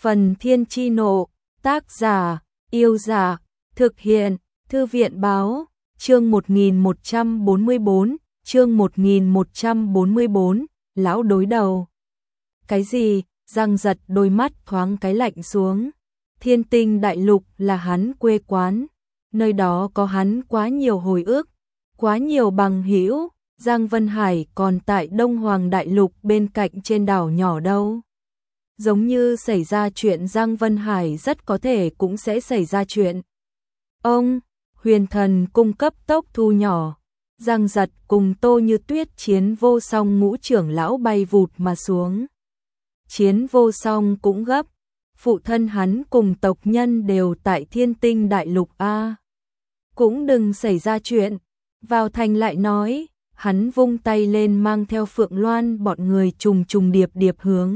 Phần Thiên Chi Nộ, tác giả, Yêu Giả, thực hiện, Thư viện Báo, chương 1144, chương 1144, lão đối đầu. Cái gì? Giang Giật đôi mắt thoáng cái lạnh xuống. Thiên Tinh Đại Lục là hắn quê quán, nơi đó có hắn quá nhiều hồi ức, quá nhiều bằng hữu. Giang Vân Hải còn tại Đông Hoàng Đại Lục bên cạnh trên đảo nhỏ đâu. Giống như xảy ra chuyện Giang Vân Hải rất có thể cũng sẽ xảy ra chuyện. Ông, Huyền Thần cung cấp tốc thu nhỏ. Giang Giật cùng Tô Như Tuyết chiến vô song ngũ trưởng lão bay vụt mà xuống. Chiến vô song cũng gấp. Phụ thân hắn cùng tộc nhân đều tại Thiên Tinh Đại Lục A. Cũng đừng xảy ra chuyện. Vào thành lại nói, hắn vung tay lên mang theo Phượng Loan bọn người trùng trùng điệp điệp hướng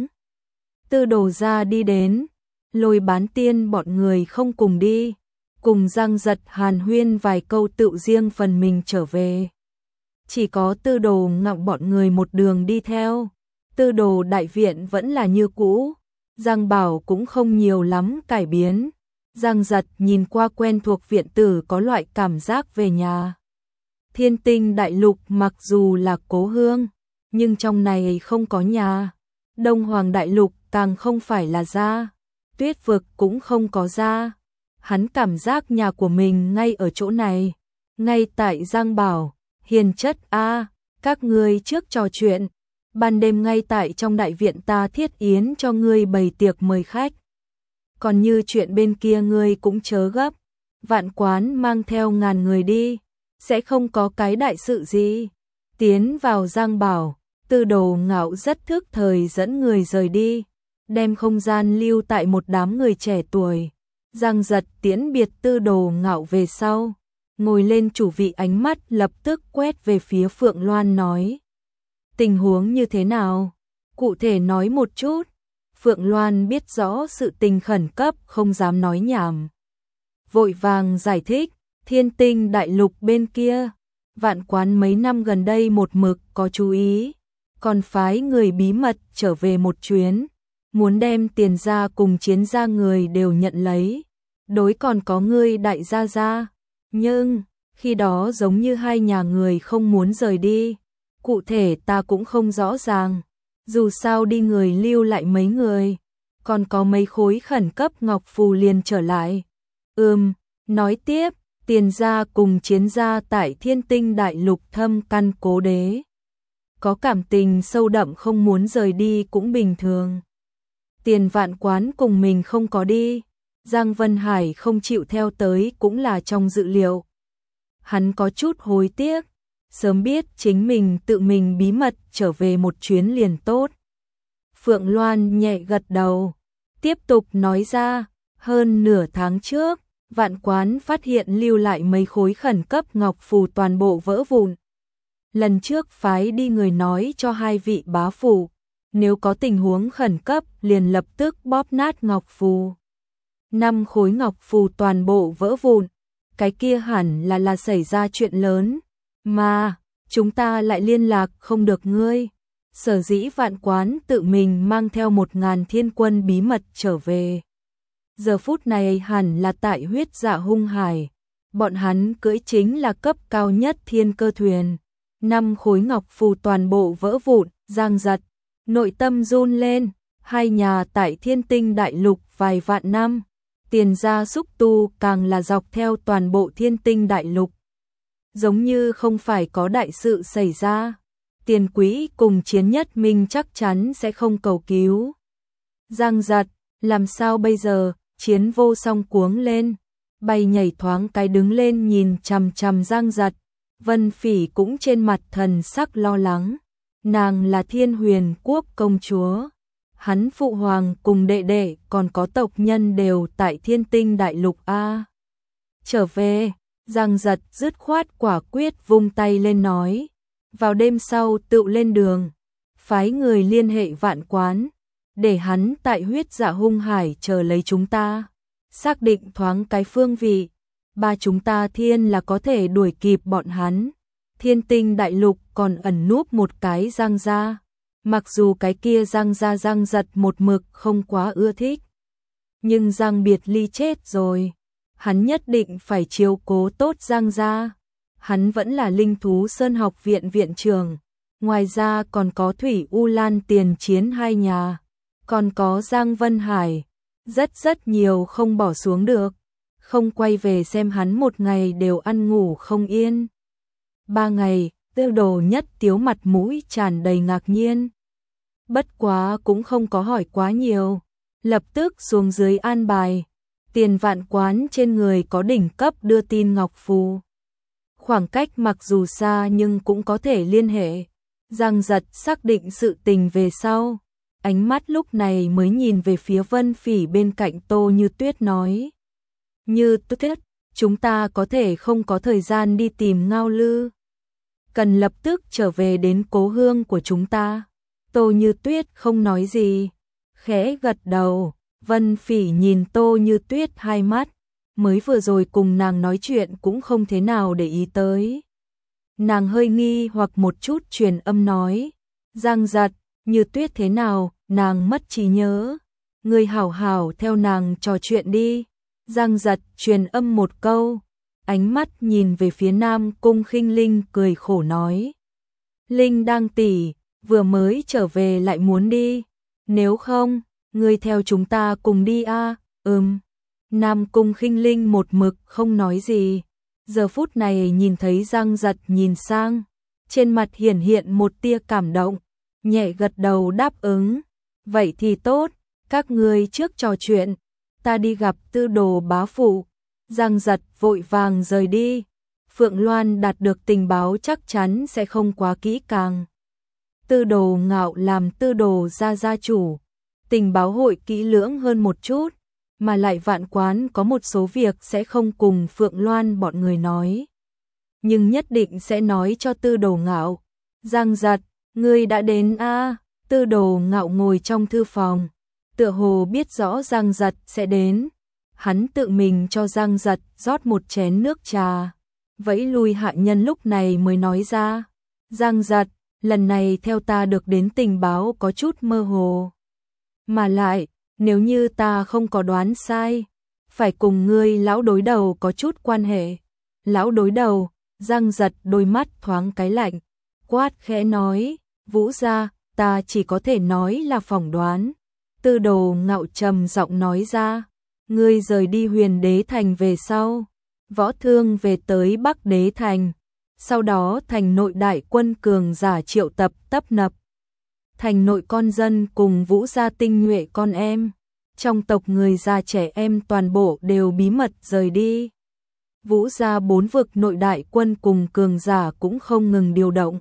Tư Đồ gia đi đến. Lôi Bán Tiên bọn người không cùng đi, cùng Giang Giật hàn huyên vài câu tự riêng phần mình trở về. Chỉ có Tư Đồ Ngọc bọn người một đường đi theo. Tư Đồ đại viện vẫn là như cũ, Giang Bảo cũng không nhiều lắm cải biến. Giang Giật nhìn qua quen thuộc viện tử có loại cảm giác về nhà. Thiên Tinh Đại Lục mặc dù là cố hương, nhưng trong này không có nhà. Đông Hoàng Đại Lục càng không phải là gia, Tuyết vực cũng không có gia. Hắn cảm giác nhà của mình ngay ở chỗ này, ngay tại Giang Bảo. Hiền chất a, các ngươi trước trò chuyện, ban đêm ngay tại trong đại viện ta thiết yến cho ngươi bày tiệc mời khách. Còn như chuyện bên kia ngươi cũng chớ gấp, Vạn Quán mang theo 1000 người đi, sẽ không có cái đại sự gì. Tiến vào Giang Bảo, Tư Đồ Ngạo rất thức thời dẫn người rời đi, đem không gian lưu tại một đám người trẻ tuổi. Giang Giật tiễn biệt Tư Đồ Ngạo về sau, ngồi lên chủ vị, ánh mắt lập tức quét về phía Phượng Loan nói: tình huống như thế nào? Cụ thể nói một chút. Phượng Loan biết rõ sự tình khẩn cấp không dám nói nhảm, vội vàng giải thích: Thiên Tinh Đại Lục bên kia, Vạn Quán mấy năm gần đây một mực có chú ý, còn phái người bí mật trở về một chuyến, muốn đem Tiền gia cùng Chiến gia người đều nhận lấy, đối còn có ngươi đại gia gia. Nhưng khi đó giống như hai nhà người không muốn rời đi, cụ thể ta cũng không rõ ràng, dù sao đi người lưu lại mấy người, còn có mấy khối khẩn cấp ngọc phù liền trở lại. Nói tiếp, Tiền gia cùng Chiến gia tại Thiên Tinh Đại Lục thâm căn cố đế, có cảm tình sâu đậm, không muốn rời đi cũng bình thường. Tiền Vạn Quán cùng mình không có đi, Giang Vân Hải không chịu theo tới cũng là trong dự liệu. Hắn có chút hối tiếc, sớm biết chính mình tự mình bí mật trở về một chuyến liền tốt. Phượng Loan nhẹ gật đầu, tiếp tục nói ra: hơn nửa tháng trước, Vạn Quán phát hiện lưu lại mấy khối khẩn cấp ngọc phù toàn bộ vỡ vụn. Lần trước phái đi người nói cho hai vị bá phủ, nếu có tình huống khẩn cấp liền lập tức bóp nát ngọc phù. 5 khối ngọc phù toàn bộ vỡ vụn, cái kia hẳn là xảy ra chuyện lớn, mà chúng ta lại liên lạc không được ngươi. Sở dĩ Vạn Quán tự mình mang theo 1000 thiên quân bí mật trở về. Giờ phút này hẳn là tại Huyết Dạ Hung Hải, bọn hắn cưỡi chính là cấp cao nhất thiên cơ thuyền. 5 khối ngọc phù toàn bộ vỡ vụn, Giang Giật nội tâm run lên. Hai nhà tại Thiên Tinh Đại Lục vài vạn năm, Tiền gia xúc tu càng là dọc theo toàn bộ Thiên Tinh Đại Lục, giống như không phải có đại sự xảy ra. Tiền Quý cùng Chiến Nhất Minh chắc chắn sẽ không cầu cứu. Giang Giật, làm sao bây giờ? Chiến vô song cuống lên, bay nhảy thoáng cái đứng lên nhìn chằm chằm Giang Giật. Vân Phỉ cũng trên mặt thần sắc lo lắng, nàng là Thiên Huyền Quốc công chúa, hắn phụ hoàng cùng đệ đệ còn có tộc nhân đều tại Thiên Tinh Đại Lục a. Trở về. Giang Giật dứt khoát quả quyết vung tay lên nói: vào đêm sau tự lên đường, phái người liên hệ Vạn Quán, để hắn tại Huyết Dạ Hung Hải chờ lấy chúng ta, xác định thoáng cái phương vị, ba chúng ta thiên là có thể đuổi kịp bọn hắn. Thiên Tinh Đại Lục còn ẩn núp một cái Giang gia, mặc dù cái kia Giang gia Giang Giật một mực không quá ưa thích, Nhưng Giang Biệt Ly chết rồi, hắn nhất định phải chiếu cố tốt Giang gia. Hắn vẫn là Linh Thú Sơn học viện viện trưởng, ngoài ra còn có Thủy U Lan Tiền Chiến hai nhà, còn có Giang Vân Hải, rất nhiều không bỏ xuống được, không quay về xem hắn một ngày đều ăn ngủ không yên. 3 ngày, Tư Đồ Nhất Tiếu mặt mũi tràn đầy ngạc nhiên. Bất quá cũng không có hỏi quá nhiều, lập tức xuống dưới an bài. Tiền Vạn Quán trên người có đỉnh cấp đưa tin ngọc phù. Khoảng cách mặc dù xa nhưng cũng có thể liên hệ. Giang Giật xác định sự tình về sau, ánh mắt lúc này mới nhìn về phía Vân Phỉ bên cạnh Tô Như Tuyết nói. Như Tuyết, chúng ta có thể không có thời gian đi tìm Ngao Lư. Cần lập tức trở về đến cố hương của chúng ta. Tô Như Tuyết không nói gì, khẽ gật đầu. Vân Phỉ nhìn Tô Như Tuyết hai mắt, mới vừa rồi cùng nàng nói chuyện cũng không thế nào để ý tới. Nàng hơi nghi hoặc một chút truyền âm nói, Giang Giật, Như Tuyết thế nào, nàng mất trí nhớ. Người hảo hảo theo nàng trò chuyện đi. Giang Giật truyền âm một câu, ánh mắt nhìn về phía Nam Cung Khinh Linh cười khổ nói. Linh đang tỉ, vừa mới trở về lại muốn đi. Nếu không, ngươi theo chúng ta cùng đi a. Nam Cung Khinh Linh một mực không nói gì. Giờ phút này nhìn thấy Giang Giật nhìn sang, trên mặt hiển hiện một tia cảm động, nhẹ gật đầu đáp ứng. Vậy thì tốt, các ngươi trước trò chuyện, ta đi gặp Tư Đồ bá phụ. Giang Giật vội vàng rời đi. Phượng Loan đạt được tình báo chắc chắn sẽ không quá kỹ càng. Tư Đồ Ngạo làm Tư Đồ gia chủ, tình báo hội kỹ lưỡng hơn một chút, mà lại Vạn Quán có một số việc sẽ không cùng Phượng Loan bọn người nói, nhưng nhất định sẽ nói cho Tư Đồ Ngạo. Giang Giật, ngươi đã đến a? Tư Đồ Ngạo ngồi trong thư phòng, tựa hồ biết rõ Giang Giật sẽ đến. Hắn tự mình cho Giang Giật rót một chén nước trà, vẫy lui hạ nhân lúc này mới nói ra. Giang Giật, lần này theo ta được đến tình báo có chút mơ hồ. Mà lại, nếu như ta không có đoán sai, phải cùng ngươi lão đối đầu có chút quan hệ. Lão đối đầu, Giang Giật đôi mắt thoáng cái lạnh, quát khẽ nói, Vũ gia, ta chỉ có thể nói là phỏng đoán. Tư Đồ Ngạo trầm giọng nói ra, ngươi rời đi Huyền Đế Thành về sau, Võ Thương về tới Bắc Đế Thành, sau đó thành nội đại quân cường giả triệu tập tấp nập. Thành nội con dân cùng Vũ gia tinh nhuệ con em, trong tộc người già trẻ em toàn bộ đều bí mật rời đi. Vũ gia 4 vực nội đại quân cùng cường giả cũng không ngừng điều động,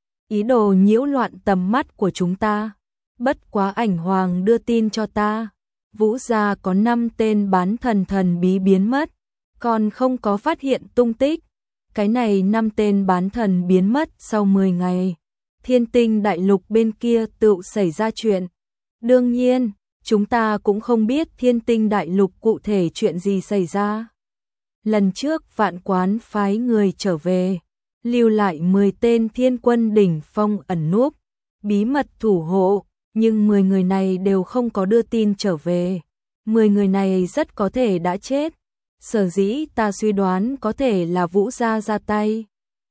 ý đồ nhiễu loạn tầm mắt của chúng ta. Bất quá Ảnh Hoàng đưa tin cho ta, Vũ gia có 5 tên bán thần thần bí biến mất, còn không có phát hiện tung tích. Cái này 5 tên bán thần biến mất sau 10 ngày. Thiên Tinh đại lục bên kia tự xảy ra chuyện. Đương nhiên, chúng ta cũng không biết Thiên Tinh đại lục cụ thể chuyện gì xảy ra. Lần trước Vạn Quán phái người trở về, lưu lại 10 tên thiên quân đỉnh phong ẩn núp, bí mật thủ hộ, nhưng 10 người này đều không có đưa tin trở về. 10 người này rất có thể đã chết. Sở dĩ ta suy đoán có thể là Vũ gia ra tay.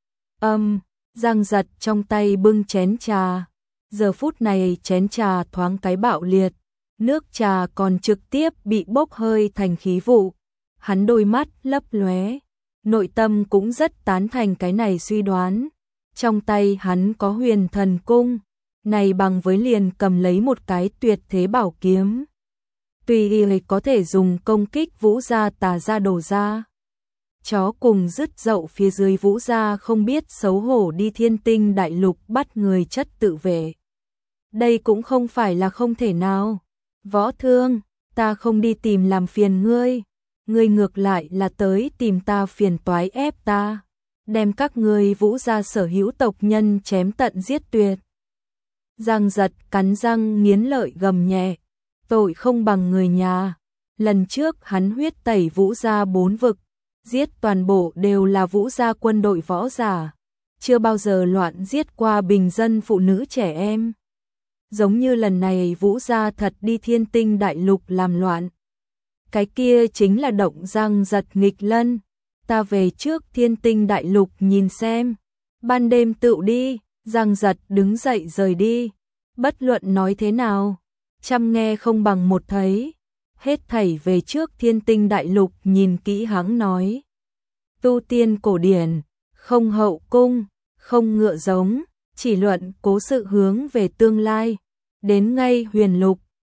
Giang Giật trong tay bưng chén trà. Giờ phút này chén trà thoáng cái bạo liệt, nước trà còn trực tiếp bị bốc hơi thành khí vụ. Hắn đôi mắt lấp lóe, nội tâm cũng rất tán thành cái này suy đoán. Trong tay hắn có Huyền Thần Cung, này bằng với liền cầm lấy một cái tuyệt thế bảo kiếm. Tùy y có thể dùng công kích Vũ gia Tà gia Đồ gia. Chó cùng dứt dậu phía dưới Vũ gia không biết xấu hổ đi Thiên Tinh đại lục bắt người chất tự vệ. Đây cũng không phải là không thể nào. Võ Thương, ta không đi tìm làm phiền ngươi. Ngươi ngược lại là tới tìm ta phiền toái ép ta. Đem các ngươi Vũ gia sở hữu tộc nhân chém tận giết tuyệt. Giang Giật cắn răng nghiến lợi gầm nhẹ. Tội không bằng người nhà. Lần trước hắn huyết tẩy Vũ gia 4 vực, giết toàn bộ đều là Vũ gia quân đội võ giả, chưa bao giờ loạn giết qua bình dân phụ nữ trẻ em. Giống như lần này Vũ gia thật đi Thiên Tinh đại lục làm loạn, cái kia chính là động răng giật nghịch lân. Ta về trước Thiên Tinh Đại Lục nhìn xem. Ban đêm tựu đi, Giang Giật đứng dậy rời đi. Bất luận nói thế nào, trăm nghe không bằng một thấy. Hết thảy về trước Thiên Tinh Đại Lục nhìn kỹ hắn nói. Tu tiên cổ điển, không hậu cung, không ngựa giống, chỉ luận cố sự hướng về tương lai. Đến ngay Huyền Lục,